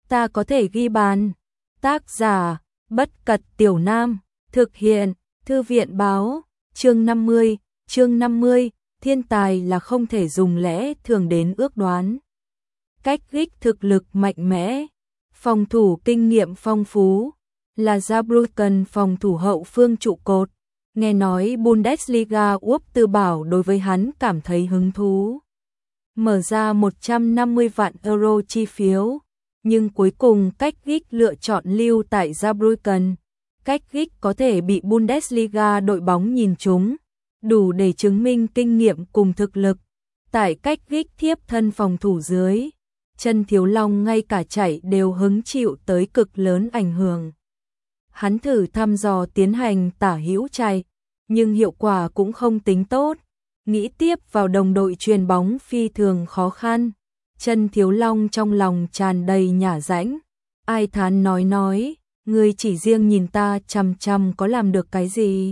ta có thể ghi bàn. Tác giả, Bất Cật Tiểu Nam, thực hiện, Thư viện báo, chương 50, thiên tài là không thể dùng lẽ thường đến ước đoán. Cách gích thực lực mạnh mẽ, phòng thủ kinh nghiệm phong phú, là Saarbrücken phòng thủ hậu phương trụ cột. Nghe nói Bundesliga Úc Tư Bảo đối với hắn cảm thấy hứng thú. Mở ra 150 vạn euro chi phiếu, nhưng cuối cùng Cách gích lựa chọn lưu tại Saarbrücken. Cách gích có thể bị Bundesliga đội bóng nhìn trúng, đủ để chứng minh kinh nghiệm cùng thực lực. Tại Cách gích thiếp thân phòng thủ dưới, Chân Thiếu Long ngay cả chạy đều hứng chịu tới cực lớn ảnh hưởng. Hắn thử thăm dò tiến hành tả hữu chạy, nhưng hiệu quả cũng không tính tốt. Nghĩ tiếp vào đồng đội chuyền bóng phi thường khó khăn. Chân Thiếu Long trong lòng tràn đầy nhả rãnh. Ai thán nói, ngươi chỉ riêng nhìn ta chằm chằm có làm được cái gì?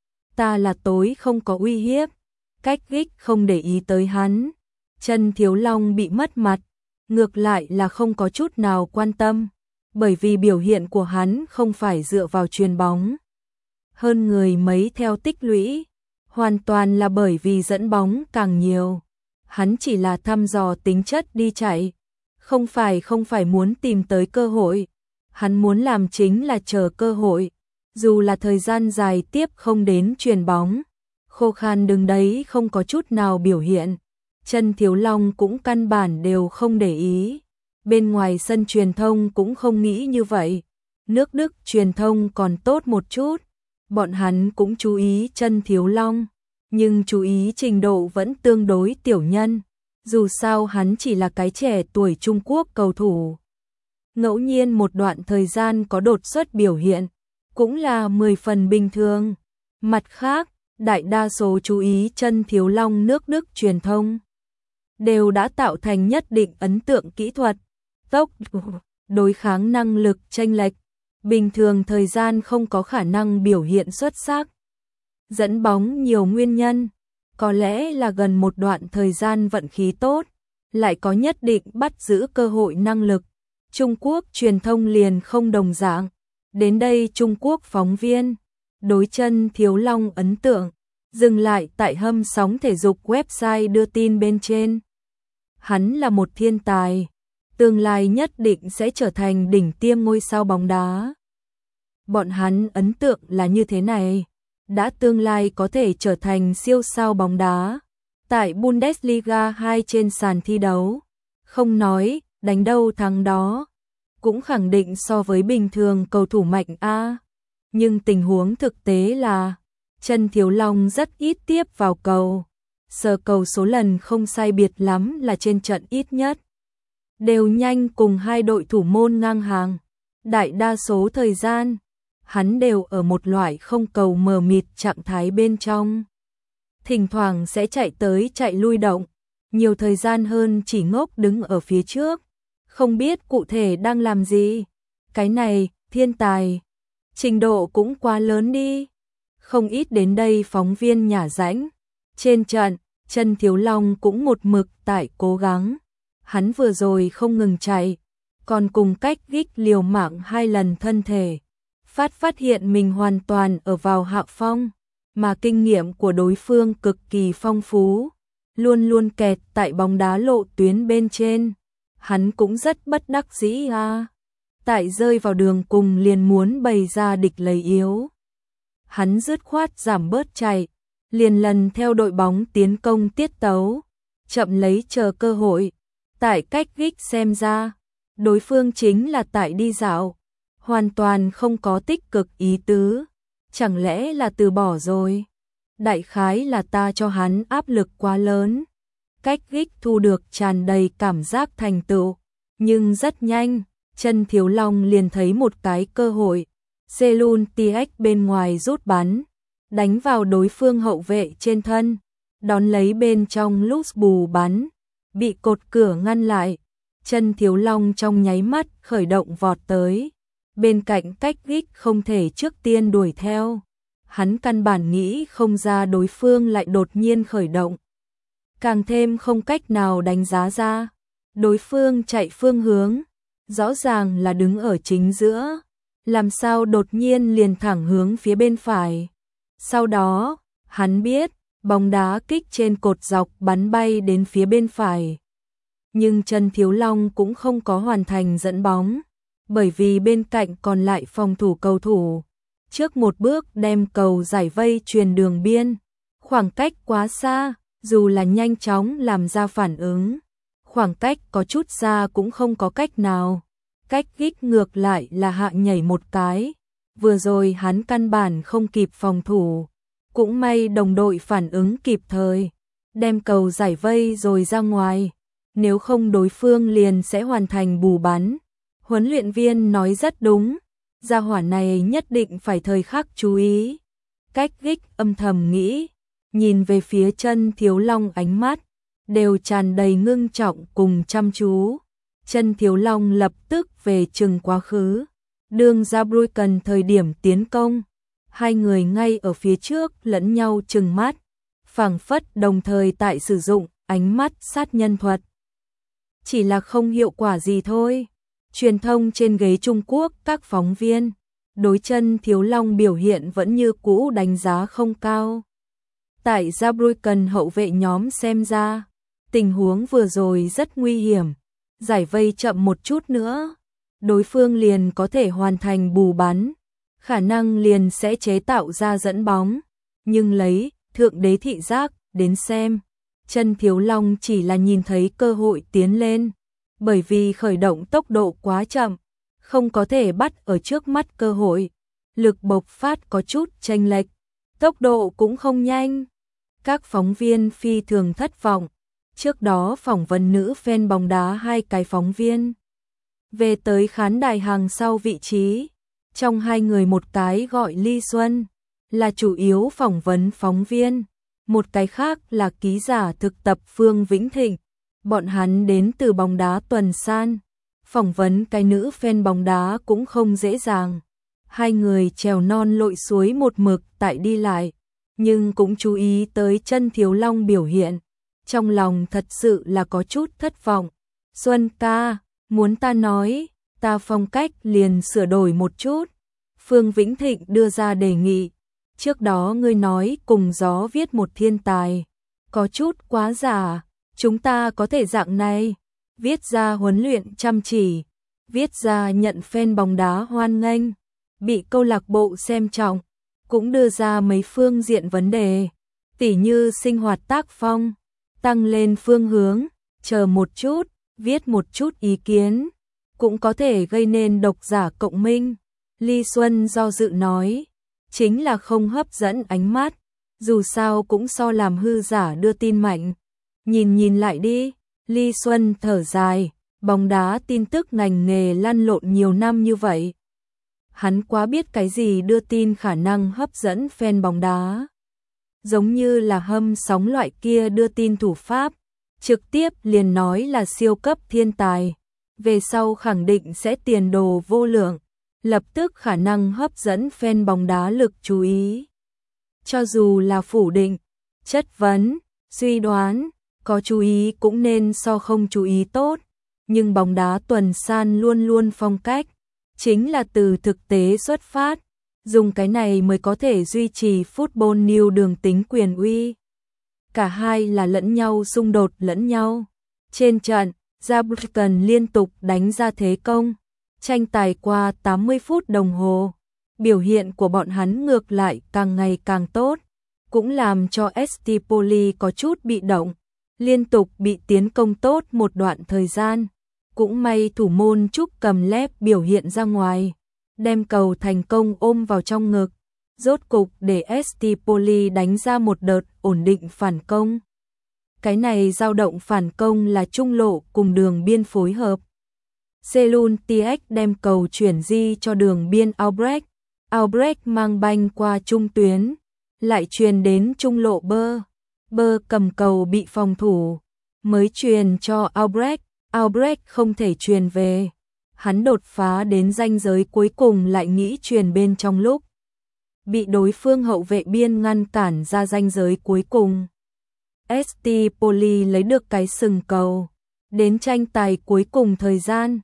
Ta là tối không có uy hiếp. Cách gích không để ý tới hắn. Chân Thiếu Long bị mất mặt, ngược lại là không có chút nào quan tâm, bởi vì biểu hiện của hắn không phải dựa vào chuyền bóng hơn người mấy theo tích lũy, hoàn toàn là bởi vì dẫn bóng càng nhiều. Hắn chỉ là thăm dò tính chất đi chạy, không phải muốn tìm tới cơ hội. Hắn muốn làm chính là chờ cơ hội, dù là thời gian dài tiếp không đến chuyền bóng. Khô khan đứng đấy không có chút nào biểu hiện. Chân Thiếu Long cũng căn bản đều không để ý. Bên ngoài sân truyền thông cũng không nghĩ như vậy. Nước Đức truyền thông còn tốt một chút. Bọn hắn cũng chú ý Chân Thiếu Long, nhưng chú ý trình độ vẫn tương đối tiểu nhân. Dù sao hắn chỉ là cái trẻ tuổi Trung Quốc cầu thủ. Ngẫu nhiên một đoạn thời gian có đột xuất biểu hiện, cũng là 10 phần bình thường. Mặt khác, đại đa số chú ý Chân Thiếu Long nước Đức truyền thông đều đã tạo thành nhất định ấn tượng kỹ thuật, tốc độ, đối kháng năng lực chênh lệch. Bình thường thời gian không có khả năng biểu hiện xuất sắc. Dẫn bóng nhiều nguyên nhân, có lẽ là gần một đoạn thời gian vận khí tốt, lại có nhất định bắt giữ cơ hội năng lực. Trung Quốc truyền thông liền không đồng dạng. Đến đây Trung Quốc phóng viên đối Chân Thiếu Long ấn tượng dừng lại tại hâm sóng thể dục website đưa tin bên trên. Hắn là một thiên tài, tương lai nhất định sẽ trở thành đỉnh tiêm ngôi sao bóng đá. Bọn hắn ấn tượng là như thế này, đã tương lai có thể trở thành siêu sao bóng đá. Tại Bundesliga 2 trên sàn thi đấu, không nói đánh đâu thắng đó, cũng khẳng định so với bình thường cầu thủ mạnh a. Nhưng tình huống thực tế là Chân Thiếu Long rất ít tiếp vào cầu. Sờ cầu số lần không sai biệt lắm là trên trận ít nhất đều nhanh cùng hai đội thủ môn ngang hàng. Đại đa số thời gian, hắn đều ở một loại không cầu mờ mịt trạng thái bên trong. Thỉnh thoảng sẽ chạy tới chạy lui động, nhiều thời gian hơn chỉ ngốc đứng ở phía trước, không biết cụ thể đang làm gì. Cái này, thiên tài, trình độ cũng quá lớn đi. Không ít đến đây phóng viên nhả rãnh. Trên trận, Chân Thiếu Long cũng một mực tại cố gắng. Hắn vừa rồi không ngừng chạy, còn cùng Cách gích liều mạng 2 lần thân thể. Phát hiện mình hoàn toàn ở vào hạ phong, mà kinh nghiệm của đối phương cực kỳ phong phú, luôn luôn kẹt tại bóng đá lộ tuyến bên trên. Hắn cũng rất bất đắc dĩ a. Tại rơi vào đường cùng liền muốn bày ra địch lấy yếu. Hắn dứt khoát giảm bớt chạy, liền lần theo đội bóng tiến công tiết tấu, chậm lấy chờ cơ hội. Tại Cách gích xem ra, đối phương chính là tại đi dạo, hoàn toàn không có tích cực ý tứ. Chẳng lẽ là từ bỏ rồi? Đại khái là ta cho hắn áp lực quá lớn. Cách gích thu được tràn đầy cảm giác thành tựu, nhưng rất nhanh, Chân Thiếu Long liền thấy một cái cơ hội. Selun TX bên ngoài rút bắn, đánh vào đối phương hậu vệ trên thân, đón lấy bên trong lúc bù bắn, bị cột cửa ngăn lại. Chân Thiếu Long trong nháy mắt khởi động vọt tới. Bên cạnh Cách gích không thể trước tiên đuổi theo. Hắn căn bản nghĩ không ra đối phương lại đột nhiên khởi động. Càng thêm không cách nào đánh giá ra đối phương chạy phương hướng. rõ ràng là đứng ở chính giữa, làm sao đột nhiên liền thẳng hướng phía bên phải. Sau đó, hắn biết, bóng đá kích trên cột dọc bắn bay đến phía bên phải. Nhưng Trần Thiếu Long cũng không có hoàn thành dẫn bóng, bởi vì bên cạnh còn lại phòng thủ cầu thủ. Trước một bước đem cầu giải vây truyền đường biên, khoảng cách quá xa, dù là nhanh chóng làm ra phản ứng. Khoảng cách có chút xa cũng không có cách nào. Cách kích ngược lại là hạ nhảy một cái. Vừa rồi hắn căn bản không kịp phòng thủ. Cũng may đồng đội phản ứng kịp thời, đem cầu giải vây rồi ra ngoài. Nếu không đối phương liền sẽ hoàn thành bù bắn. Huấn luyện viên nói rất đúng. Gia hỏa này nhất định phải thời khắc chú ý. Cách kích âm thầm nghĩ. Nhìn về phía Trần Thiếu Long ánh mắt đều tràn đầy ngưng trọng cùng chăm chú. Trần Thiếu Long lập tức về chừng quá khứ, đường ra Brucken thời điểm tiến công, hai người ngay ở phía trước lẫn nhau chừng mắt, phảng phất đồng thời tại sử dụng ánh mắt sát nhân thuật. Chỉ là không hiệu quả gì thôi. Truyền thông trên ghế Trung Quốc các phóng viên đối Trần Thiếu Long biểu hiện vẫn như cũ đánh giá không cao. Tại Saarbrücken hậu vệ nhóm xem ra, tình huống vừa rồi rất nguy hiểm, giải vây chậm một chút nữa, đối phương liền có thể hoàn thành bù bắn, khả năng liền sẽ chế tạo ra dẫn bóng, nhưng lấy thượng đế thị giác đến xem, Trần Thiếu Long chỉ là nhìn thấy cơ hội tiến lên, bởi vì khởi động tốc độ quá chậm, không có thể bắt ở trước mắt cơ hội, lực bộc phát có chút chênh lệch, tốc độ cũng không nhanh. Các phóng viên phi thường thất vọng. Trước đó phỏng vấn nữ fan bóng đá hai cái phóng viên về tới khán đài hàng sau vị trí. Trong hai người một cái gọi Ly Xuân, là chủ yếu phỏng vấn phóng viên. Một cái khác là ký giả thực tập Phương Vĩnh Thịnh. Bọn hắn đến từ bóng đá Tuần San. Phỏng vấn cái nữ fan bóng đá cũng không dễ dàng. Hai người trèo non lội suối một mực tại đi lại. Nhưng cũng chú ý tới Trần Thiếu Long biểu hiện. Trong lòng thật sự là có chút thất vọng. Xuân ca, muốn ta nói, ta phong cách liền sửa đổi một chút. Phương Vĩnh Thịnh đưa ra đề nghị. Trước đó ngươi nói cùng gió viết một thiên tài. Có chút quá giả, chúng ta có thể dạng này. Viết ra huấn luyện chăm chỉ. Viết ra nhận fan bóng đá hoan nghênh. Bị câu lạc bộ xem trọng. Cũng đưa ra mấy phương diện vấn đề. Tỉ như sinh hoạt tác phong. Tăng lên phương hướng, chờ một chút, viết một chút ý kiến, cũng có thể gây nên độc giả cộng minh. Ly Xuân do dự nói, chính là không hấp dẫn ánh mắt, dù sao cũng so làm hư giả đưa tin mạnh. Nhìn lại đi, Ly Xuân thở dài, bóng đá tin tức ngành nghề lăn lộn nhiều năm như vậy. Hắn quá biết cái gì đưa tin khả năng hấp dẫn fan bóng đá. Giống như là hâm sóng loại kia đưa tin thủ pháp, trực tiếp liền nói là siêu cấp thiên tài, về sau khẳng định sẽ tiền đồ vô lượng, lập tức khả năng hấp dẫn fan bóng đá lực chú ý. Cho dù là phủ định, chất vấn, suy đoán, có chú ý cũng nên so không chú ý tốt, nhưng bóng đá Tuần San luôn luôn phong cách, chính là từ thực tế xuất phát. Dùng cái này mới có thể duy trì Football News đường tính quyền uy. Cả hai là lẫn nhau xung đột lẫn nhau. Trên trận, Saarbrücken liên tục đánh ra thế công. Tranh tài qua 80 phút đồng hồ. Biểu hiện của bọn hắn ngược lại càng ngày càng tốt. Cũng làm cho ST Poli có chút bị động. Liên tục bị tiến công tốt một đoạn thời gian. Cũng may thủ môn Trúc Cầm Lép biểu hiện ra ngoài. Đem cầu thành công ôm vào trong ngực, rốt cục để ST Poli đánh ra một đợt ổn định phản công. Cái này dao động phản công là trung lộ cùng đường biên phối hợp. Selun TX đem cầu chuyển di cho đường biên Albrecht. Albrecht mang banh qua trung tuyến, lại truyền đến trung lộ Bơ. Bơ cầm cầu bị phòng thủ, mới truyền cho Albrecht. Albrecht không thể truyền về. Hắn đột phá đến ranh giới cuối cùng lại nghĩ truyền bên trong lúc bị đối phương hậu vệ biên ngăn cản ra ranh giới cuối cùng. ST Poli lấy được cái sừng cầu. Đến tranh tài cuối cùng thời gian,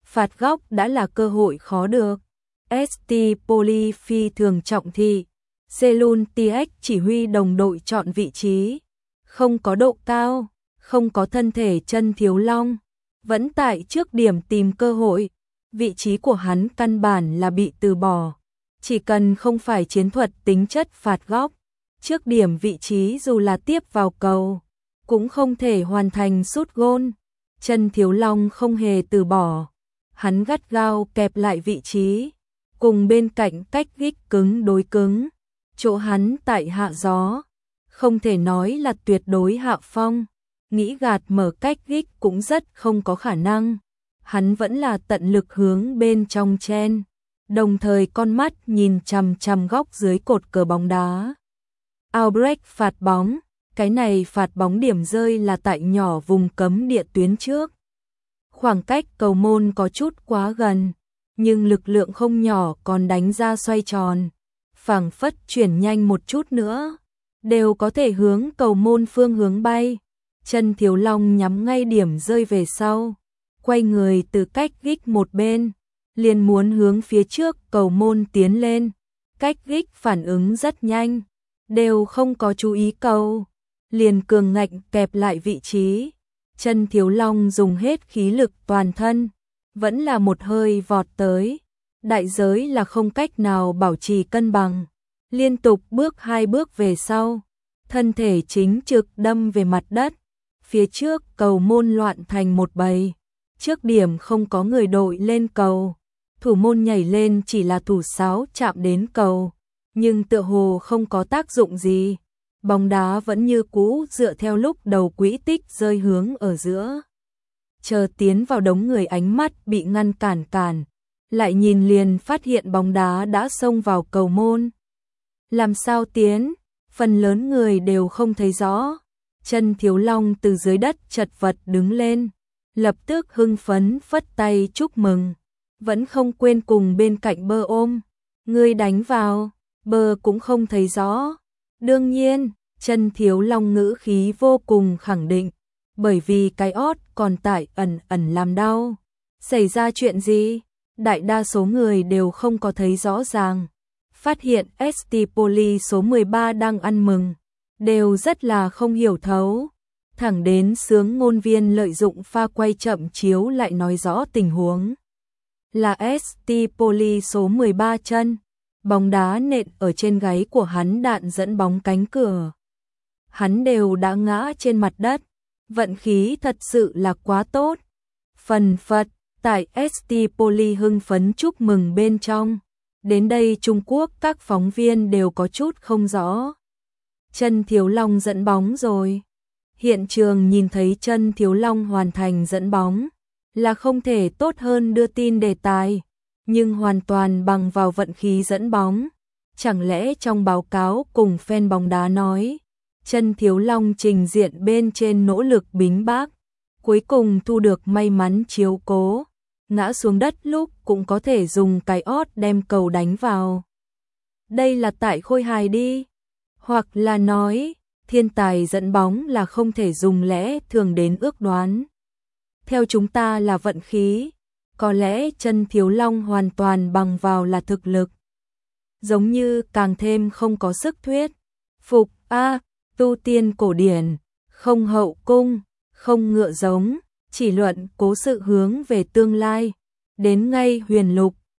phạt góc đã là cơ hội khó được. ST Poli phi thường trọng thị. Selun TX chỉ huy đồng đội chọn vị trí. Không có độ cao, không có thân thể Chân Thiếu Long. Vẫn tại trước điểm tìm cơ hội. Vị trí của hắn căn bản là bị từ bỏ. Chỉ cần không phải chiến thuật tính chất phạt góc. Trước điểm vị trí dù là tiếp vào cầu, cũng không thể hoàn thành sút gôn. Chân Thiếu Long không hề từ bỏ. Hắn gắt gao kẹp lại vị trí. Cùng bên cạnh cách gích cứng đối cứng. Chỗ hắn tại hạ gió. Không thể nói là tuyệt đối hạ phong. Nghĩ gạt mở cách gích cũng rất không có khả năng. Hắn vẫn là tận lực hướng bên trong chen. Đồng thời con mắt nhìn chằm chằm góc dưới cột cờ bóng đá. Albrecht phạt bóng. Cái này phạt bóng điểm rơi là tại nhỏ vùng cấm địa tuyến trước. Khoảng cách cầu môn có chút quá gần. Nhưng lực lượng không nhỏ còn đánh ra xoay tròn. Phảng phất chuyển nhanh một chút nữa. Đều có thể hướng cầu môn phương hướng bay. Chân Thiếu Long nhắm ngay điểm rơi về sau. Quay người từ cách gích một bên. Liền muốn hướng phía trước cầu môn tiến lên. Cách gích phản ứng rất nhanh. Đều không có chú ý cầu. Liền cường ngạnh kẹp lại vị trí. Chân Thiếu Long dùng hết khí lực toàn thân. Vẫn là một hơi vọt tới. Đại giới là không cách nào bảo trì cân bằng. Liên tục bước 2 bước về sau. Thân thể chính trực đâm về mặt đất. Phía trước cầu môn loạn thành một bầy. Trước điểm không có người đội lên cầu. Thủ môn nhảy lên chỉ là thủ sáo chạm đến cầu. Nhưng tựa hồ không có tác dụng gì. Bóng đá vẫn như cũ dựa theo lúc đầu quỹ tích rơi hướng ở giữa. Chờ tiến vào đống người ánh mắt bị ngăn cản. Lại nhìn liền phát hiện bóng đá đã xông vào cầu môn. Làm sao tiến? Phần lớn người đều không thấy rõ. Chân Thiếu Long từ dưới đất chật vật đứng lên. Lập tức hưng phấn phất tay chúc mừng. Vẫn không quên cùng bên cạnh Bơ ôm. Người đánh vào. Bơ cũng không thấy rõ. Đương nhiên, Chân Thiếu Long ngữ khí vô cùng khẳng định. Bởi vì cái ót còn tại ẩn làm đau. Xảy ra chuyện gì? Đại đa số người đều không có thấy rõ ràng. Phát hiện ST Poli số 13 đang ăn mừng. Đều rất là không hiểu thấu. Thẳng đến sướng ngôn viên lợi dụng pha quay chậm chiếu lại nói rõ tình huống. Là ST Poli số 13 chân. Bóng đá nện ở trên gáy của hắn đạn dẫn bóng cánh cửa. Hắn đều đã ngã trên mặt đất. Vận khí thật sự là quá tốt. Phần phật, tại ST Poli hưng phấn chúc mừng bên trong. Đến đây Trung Quốc các phóng viên đều có chút không rõ. Chân Thiếu Long dẫn bóng rồi. Hiện trường nhìn thấy Chân Thiếu Long hoàn thành dẫn bóng. Là không thể tốt hơn đưa tin đề tài. Nhưng hoàn toàn bằng vào vận khí dẫn bóng. Chẳng lẽ trong báo cáo cùng fan bóng đá nói. Chân Thiếu Long trình diện bên trên nỗ lực bính bác. Cuối cùng thu được may mắn chiếu cố. Ngã xuống đất lúc cũng có thể dùng cái ót đem cầu đánh vào. Đây là tại khôi hài đi. Hoặc là nói, thiên tài dẫn bóng là không thể dùng lẽ thường đến ước đoán. Theo chúng ta là vận khí. Có lẽ Chân Thiếu Long hoàn toàn bằng vào là thực lực. Giống như càng thêm không có sức thuyết. Phục tu tiên cổ điển, không hậu cung, không ngựa giống, chỉ luận cố sự hướng về tương lai. Đến ngay huyền lục,